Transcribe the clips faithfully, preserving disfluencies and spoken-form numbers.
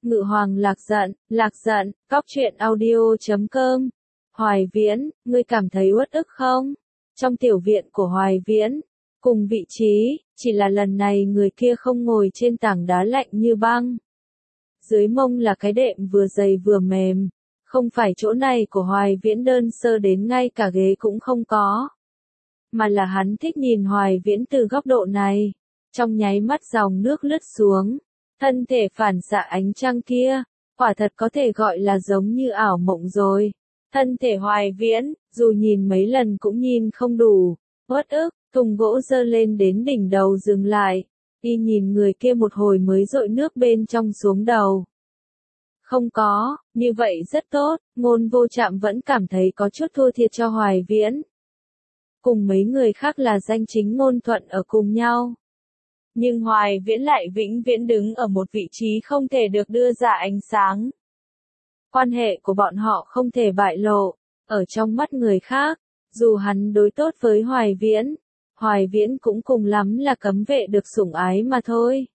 Ngự hoàng lạc giận, lạc giận, cóc truyện audio chấm com. Hoài Viễn, ngươi cảm thấy uất ức không? Trong tiểu viện của Hoài Viễn, cùng vị trí, chỉ là lần này người kia không ngồi trên tảng đá lạnh như băng. Dưới mông là cái đệm vừa dày vừa mềm, không phải chỗ này của Hoài Viễn đơn sơ đến ngay cả ghế cũng không có. Mà là hắn thích nhìn Hoài Viễn từ góc độ này, trong nháy mắt dòng nước lướt xuống, thân thể phản xạ ánh trăng kia, quả thật có thể gọi là giống như ảo mộng rồi. Thân thể Hoài Viễn, dù nhìn mấy lần cũng nhìn không đủ, uất ức, thùng gỗ giơ lên đến đỉnh đầu dừng lại, y nhìn người kia một hồi mới dội nước bên trong xuống đầu. Không có, như vậy rất tốt, Ngôn Vô Trạm vẫn cảm thấy có chút thua thiệt cho Hoài Viễn. Cùng mấy người khác là danh chính ngôn thuận ở cùng nhau. Nhưng Hoài Viễn lại vĩnh viễn đứng ở một vị trí không thể được đưa ra ánh sáng. Quan hệ của bọn họ không thể bại lộ, ở trong mắt người khác, dù hắn đối tốt với Hoài Viễn, Hoài Viễn cũng cùng lắm là cấm vệ được sủng ái mà thôi.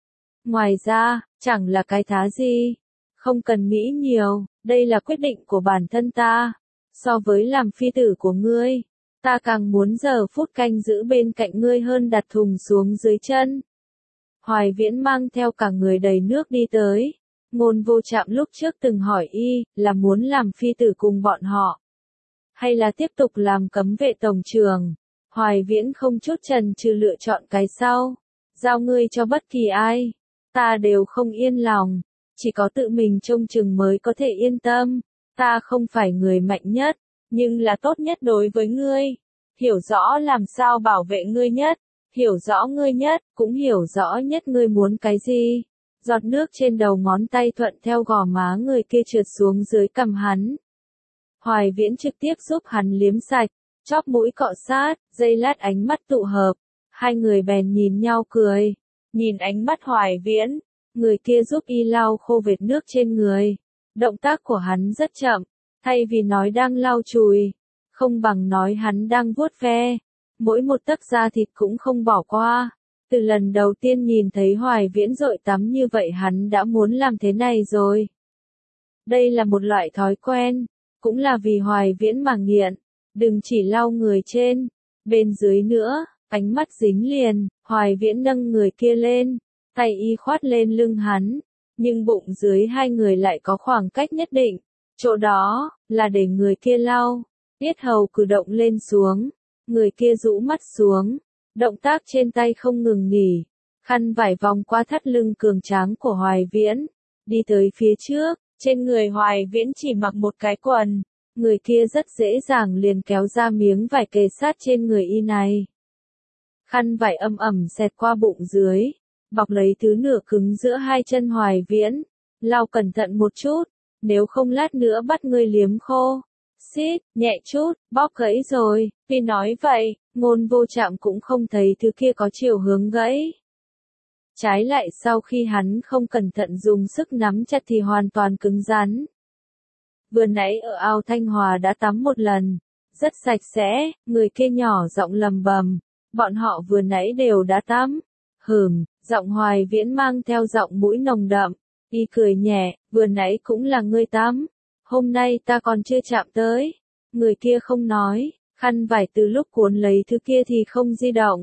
Ngoài ra, chẳng là cái thá gì, không cần nghĩ nhiều, đây là quyết định của bản thân ta. So với làm phi tử của ngươi, ta càng muốn giờ phút canh giữ bên cạnh ngươi hơn đặt thùng xuống dưới chân. Hoài Viễn mang theo cả người đầy nước đi tới. Ngôn Vô Trạm lúc trước từng hỏi y, là muốn làm phi tử cùng bọn họ, hay là tiếp tục làm cấm vệ tổng trưởng. Hoài Viễn không chút chần chừ lựa chọn cái sau. Giao ngươi cho bất kỳ ai, ta đều không yên lòng, chỉ có tự mình trông chừng mới có thể yên tâm. Ta không phải người mạnh nhất, nhưng là tốt nhất đối với ngươi. Hiểu rõ làm sao bảo vệ ngươi nhất, hiểu rõ ngươi nhất, cũng hiểu rõ nhất ngươi muốn cái gì. Giọt nước trên đầu ngón tay thuận theo gò má người kia trượt xuống dưới cằm hắn. Hoài Viễn trực tiếp giúp hắn liếm sạch, chóp mũi cọ sát, giây lát ánh mắt tụ hợp. Hai người bèn nhìn nhau cười. Nhìn ánh mắt Hoài Viễn, người kia giúp y lau khô vệt nước trên người. Động tác của hắn rất chậm, thay vì nói đang lau chùi, không bằng nói hắn đang vuốt ve. Mỗi một tấc da thịt cũng không bỏ qua. Từ lần đầu tiên nhìn thấy Hoài Viễn dội tắm như vậy hắn đã muốn làm thế này rồi. Đây là một loại thói quen, cũng là vì Hoài Viễn mà nghiện. Đừng chỉ lau người trên, bên dưới nữa, ánh mắt dính liền. Hoài Viễn nâng người kia lên, tay y khoát lên lưng hắn, nhưng bụng dưới hai người lại có khoảng cách nhất định. Chỗ đó, là để người kia lau, yết hầu cử động lên xuống, người kia rũ mắt xuống. Động tác trên tay không ngừng nghỉ, khăn vải vòng qua thắt lưng cường tráng của Hoài Viễn, đi tới phía trước. Trên người Hoài Viễn chỉ mặc một cái quần, người kia rất dễ dàng liền kéo ra miếng vải kề sát trên người y này. Khăn vải âm ẩm xẹt qua bụng dưới, bọc lấy thứ nửa cứng giữa hai chân Hoài Viễn. Lau cẩn thận một chút, nếu không lát nữa bắt ngươi liếm khô. Xít, nhẹ chút, bóp gãy rồi. Vì nói vậy, Ngôn Vô Trạm cũng không thấy thứ kia có chiều hướng gãy. Trái lại sau khi hắn không cẩn thận dùng sức nắm chặt thì hoàn toàn cứng rắn. Vừa nãy ở ao Thanh Hòa đã tắm một lần, rất sạch sẽ, người kia nhỏ giọng lầm bầm. Bọn họ vừa nãy đều đã tắm. Hừm, giọng Hoài Viễn mang theo giọng mũi nồng đậm. Y cười nhẹ, vừa nãy cũng là ngươi tắm. Hôm nay ta còn chưa chạm tới. Người kia không nói, khăn vải từ lúc cuốn lấy thứ kia thì không di động.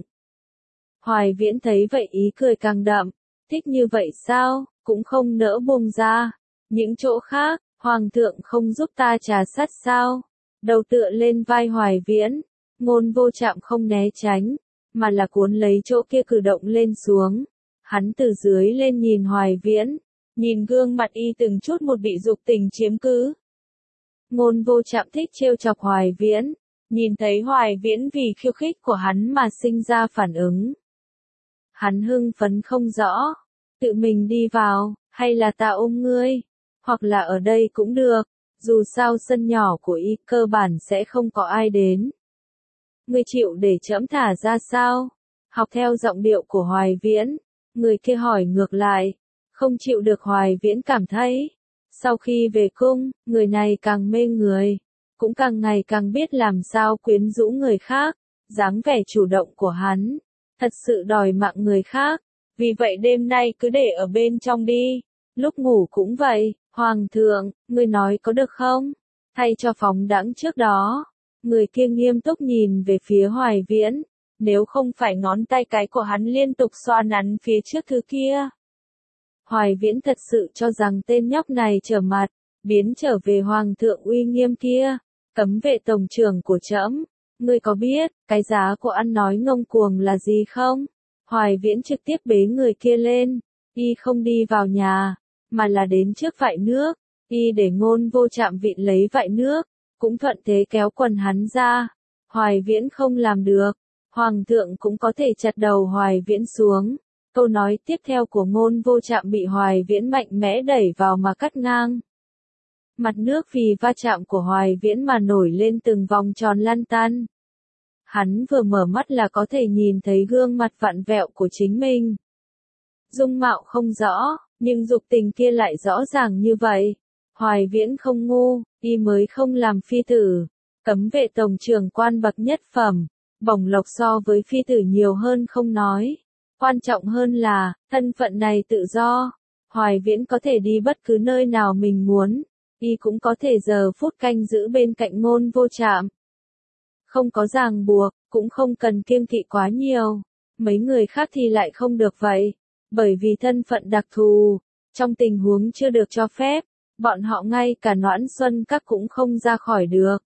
Hoài Viễn thấy vậy ý cười càng đậm. Thích như vậy sao, cũng không nỡ buông ra. Những chỗ khác, Hoàng thượng không giúp ta trà sát sao? Đầu tựa lên vai Hoài Viễn, Ngôn Vô Trạm không né tránh, mà là cuốn lấy chỗ kia cử động lên xuống. Hắn từ dưới lên nhìn Hoài Viễn, nhìn gương mặt y từng chút một bị dục tình chiếm cứ. Ngôn Vô Trạm thích trêu chọc Hoài Viễn, nhìn thấy Hoài Viễn vì khiêu khích của hắn mà sinh ra phản ứng. Hắn hưng phấn không rõ, tự mình đi vào, hay là ta ôm ngươi, hoặc là ở đây cũng được, dù sao sân nhỏ của y cơ bản sẽ không có ai đến. Ngươi chịu để trẫm thả ra sao? Học theo giọng điệu của Hoài Viễn, người kia hỏi ngược lại, không chịu được. Hoài Viễn cảm thấy, sau khi về cung, người này càng mê người, cũng càng ngày càng biết làm sao quyến rũ người khác. Dáng vẻ chủ động của hắn, thật sự đòi mạng người khác. Vì vậy đêm nay cứ để ở bên trong đi, Lúc ngủ cũng vậy, Hoàng thượng, ngươi nói có được không? Thay cho phóng đãng trước đó, người kia nghiêm túc nhìn về phía Hoài Viễn, nếu không phải ngón tay cái của hắn liên tục xoa nắn phía trước thứ kia. Hoài Viễn thật sự cho rằng tên nhóc này trở mặt, biến trở về Hoàng thượng uy nghiêm kia, cấm vệ tổng trưởng của trẫm. Ngươi có biết, cái giá của ăn nói ngông cuồng là gì không? Hoài Viễn trực tiếp bế người kia lên, y không đi vào nhà, mà là đến trước vại nước, y để Ngôn Vô Trạm vịn lấy vại nước, cũng thuận thế kéo quần hắn ra. Hoài Viễn không làm được, Hoàng thượng cũng có thể chặt đầu Hoài Viễn xuống. Câu nói tiếp theo của Ngôn Vô Trạm bị Hoài Viễn mạnh mẽ đẩy vào mà cắt ngang. Mặt nước vì va chạm của Hoài Viễn mà nổi lên từng vòng tròn lăn tăn. Hắn vừa mở mắt là có thể nhìn thấy gương mặt vặn vẹo của chính mình. Dung mạo không rõ, nhưng dục tình kia lại rõ ràng như vậy. Hoài Viễn không ngu, y mới không làm phi tử. Cấm vệ tổng trưởng quan bậc nhất phẩm, bổng lộc so với phi tử nhiều hơn không nói. Quan trọng hơn là, thân phận này tự do. Hoài Viễn có thể đi bất cứ nơi nào mình muốn. Y cũng có thể giờ phút canh giữ bên cạnh Ngôn Vô Trạm. Không có ràng buộc, cũng không cần kiêng kỵ quá nhiều. Mấy người khác thì lại không được vậy. Bởi vì thân phận đặc thù, trong tình huống chưa được cho phép, bọn họ ngay cả Noãn Xuân Các cũng không ra khỏi được.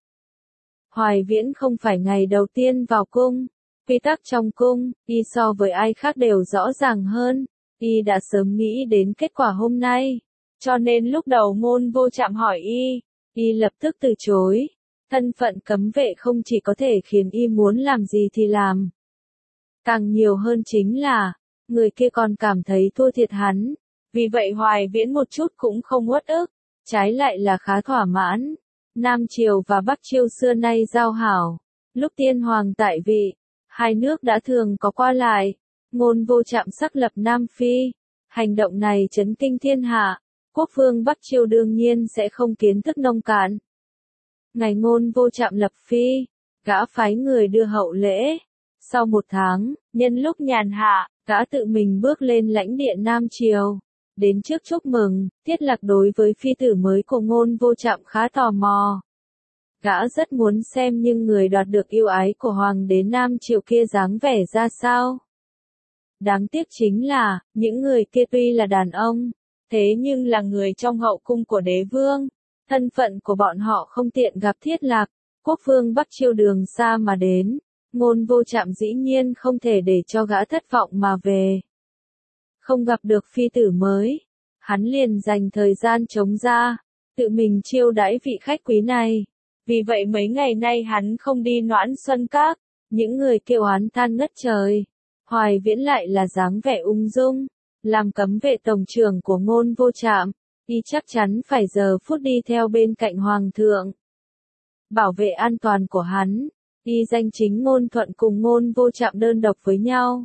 Hoài Viễn không phải ngày đầu tiên vào cung. Quy tắc trong cung, y so với ai khác đều rõ ràng hơn. Y đã sớm nghĩ đến kết quả hôm nay. Cho nên lúc đầu Ngôn Vô Trạm hỏi y, y lập tức từ chối. Thân phận cấm vệ không chỉ có thể khiến y muốn làm gì thì làm. Càng nhiều hơn chính là, người kia còn cảm thấy thua thiệt hắn. Vì vậy Hoài Viễn một chút cũng không uất ức, trái lại là khá thỏa mãn. Nam Triều và Bắc Triều xưa nay giao hảo. Lúc tiên hoàng tại vị, hai nước đã thường có qua lại. Ngôn Vô Trạm xác lập Nam Phi. Hành động này chấn kinh thiên hạ. Quốc vương Bắc Triều đương nhiên sẽ không kiến thức nông cạn. Ngày Ngôn Vô Trạm lập phi, gã phái người đưa hậu lễ. Sau một tháng, nhân lúc nhàn hạ, gã tự mình bước lên lãnh điện Nam Triều. Đến trước chúc mừng, Tiết Lạc đối với phi tử mới của Ngôn Vô Trạm khá tò mò. Gã rất muốn xem nhưng người đoạt được yêu ái của Hoàng đế Nam Triều kia dáng vẻ ra sao. Đáng tiếc chính là, những người kia tuy là đàn ông, thế nhưng là người trong hậu cung của đế vương. Thân phận của bọn họ không tiện gặp Thiết Lạc, quốc vương Bắc Triều đường xa mà đến. Ngôn Vô Trạm dĩ nhiên không thể để cho gã thất vọng mà về. Không gặp được phi tử mới, hắn liền dành thời gian trống ra, tự mình chiêu đãi vị khách quý này. Vì vậy mấy ngày nay hắn không đi Noãn Xuân Các, những người kêu oán than ngất trời. Hoài Viễn lại là dáng vẻ ung dung, làm cấm vệ tổng trưởng của Ngôn Vô Trạm, y chắc chắn phải giờ phút đi theo bên cạnh Hoàng thượng. Bảo vệ an toàn của hắn, y danh chính ngôn thuận cùng Ngôn Vô Trạm đơn độc với nhau.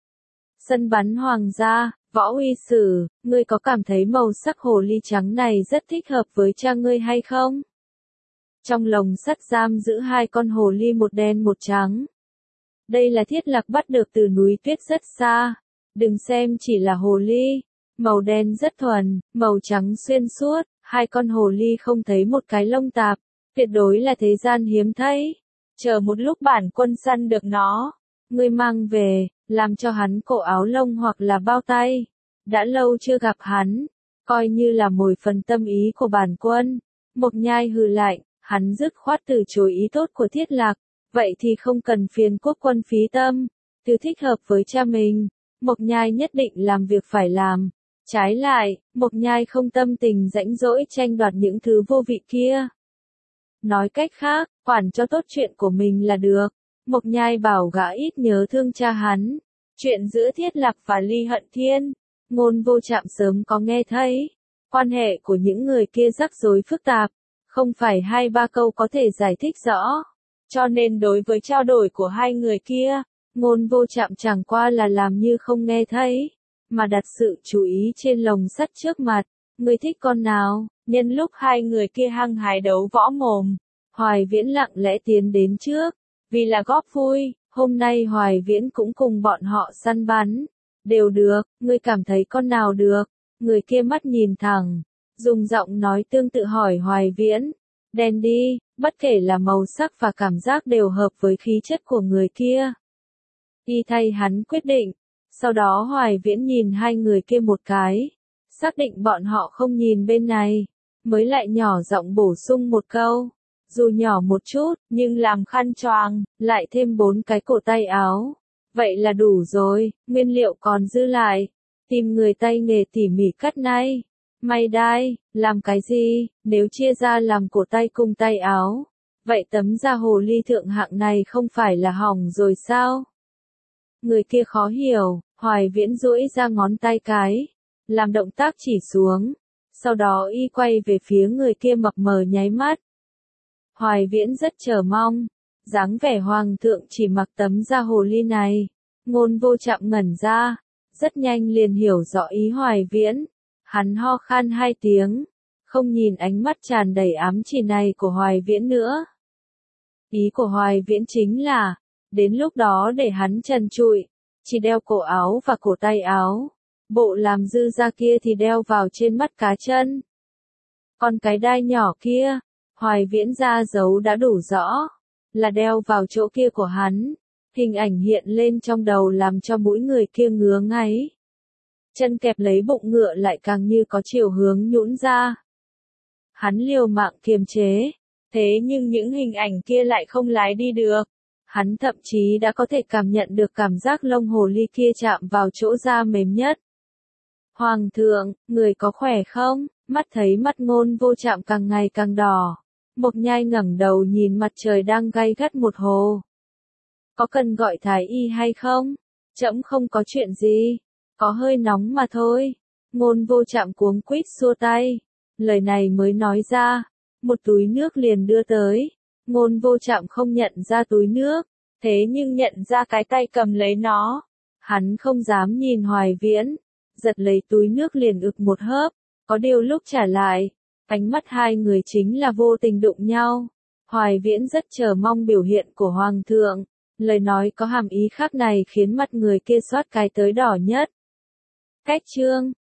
Sân bắn hoàng gia, Võ Uy Sử, ngươi có cảm thấy màu sắc hồ ly trắng này rất thích hợp với cha ngươi hay không? Trong lồng sắt giam giữ hai con hồ ly một đen một trắng. Đây là Thiết Lạc bắt được từ núi tuyết rất xa. Đừng xem chỉ là hồ ly. Màu đen rất thuần, màu trắng xuyên suốt, hai con hồ ly không thấy một cái lông tạp. Tuyệt đối là thế gian hiếm thấy. Chờ một lúc bản quân săn được nó. Ngươi mang về, làm cho hắn cổ áo lông hoặc là bao tay. Đã lâu chưa gặp hắn, coi như là mồi phần tâm ý của bản quân. Mộc Nhai hừ lạnh, hắn dứt khoát từ chối ý tốt của Thiết Lạc. Vậy thì không cần phiền quốc quân phí tâm. Từ thích hợp với cha mình, Mộc Nhai nhất định làm việc phải làm. Trái lại, Mộc Nhai không tâm tình rãnh rỗi tranh đoạt những thứ vô vị kia. Nói cách khác, quản cho tốt chuyện của mình là được. Mộc Nhai bảo gã ít nhớ thương cha hắn. Chuyện giữa Thiết Lạc và Ly Hận Thiên, Ngôn Vô Trạm sớm có nghe thấy. Quan hệ của những người kia rắc rối phức tạp, không phải hai ba câu có thể giải thích rõ. Cho nên đối với trao đổi của hai người kia, Ngôn Vô Trạm chẳng qua là làm như không nghe thấy, mà đặt sự chú ý trên lồng sắt trước mặt. Ngươi thích con nào? Nhân lúc hai người kia hăng hái đấu võ mồm, Hoài Viễn lặng lẽ tiến đến trước, vì là góp vui, hôm nay Hoài Viễn cũng cùng bọn họ săn bắn. Đều được, ngươi cảm thấy con nào được? Người kia mắt nhìn thẳng, dùng giọng nói tương tự hỏi Hoài Viễn. Đen đi, bất kể là màu sắc và cảm giác đều hợp với khí chất của người kia. Y thay hắn quyết định. Sau đó Hoài Viễn nhìn hai người kia một cái, xác định bọn họ không nhìn bên này, mới lại nhỏ giọng bổ sung một câu. Dù nhỏ một chút, nhưng làm khăn choàng, lại thêm bốn cái cổ tay áo. Vậy là đủ rồi, nguyên liệu còn dư lại. Tìm người tay nghề tỉ mỉ cắt nay, may đai, làm cái gì, nếu chia ra làm cổ tay cùng tay áo. Vậy tấm da hồ ly thượng hạng này không phải là hỏng rồi sao? Người kia khó hiểu, Hoài Viễn duỗi ra ngón tay cái, làm động tác chỉ xuống. Sau đó y quay về phía người kia mập mờ nháy mắt. Hoài Viễn rất chờ mong, dáng vẻ hoàng thượng chỉ mặc tấm da hồ ly này. Ngôn Vô Trạm ngẩn ra, rất nhanh liền hiểu rõ ý Hoài Viễn. Hắn ho khan hai tiếng, không nhìn ánh mắt tràn đầy ám chỉ này của Hoài Viễn nữa. Ý của Hoài Viễn chính là, đến lúc đó để hắn trần trụi, chỉ đeo cổ áo và cổ tay áo. Bộ làm dư da kia thì đeo vào trên mắt cá chân. Còn cái đai nhỏ kia, Hoài Viễn ra dấu đã đủ rõ, là đeo vào chỗ kia của hắn. Hình ảnh hiện lên trong đầu làm cho mũi người kia ngứa ngáy. Chân kẹp lấy bụng ngựa lại càng như có chiều hướng nhũn ra. Hắn liều mạng kiềm chế, thế nhưng những hình ảnh kia lại không lái đi được. Hắn thậm chí đã có thể cảm nhận được cảm giác lông hồ ly kia chạm vào chỗ da mềm nhất. Hoàng thượng, người có khỏe không? Mắt thấy mắt Ngôn Vô Trạm càng ngày càng đỏ. Mộc Nhai ngẩng đầu nhìn mặt trời đang gay gắt một hồ. Có cần gọi thái y hay không? Trẫm không có chuyện gì, có hơi nóng mà thôi. Ngôn Vô Trạm cuống quýt xua tay. Lời này mới nói ra, một túi nước liền đưa tới. Ngôn Vô Trạm không nhận ra túi nước, thế nhưng nhận ra cái tay cầm lấy nó. Hắn không dám nhìn Hoài Viễn, giật lấy túi nước liền ực một hớp. Có điều lúc trả lại, ánh mắt hai người chính là vô tình đụng nhau. Hoài Viễn rất chờ mong biểu hiện của Hoàng thượng. Lời nói có hàm ý khác này khiến mặt người kia xoát cái tới đỏ nhất. Cách chương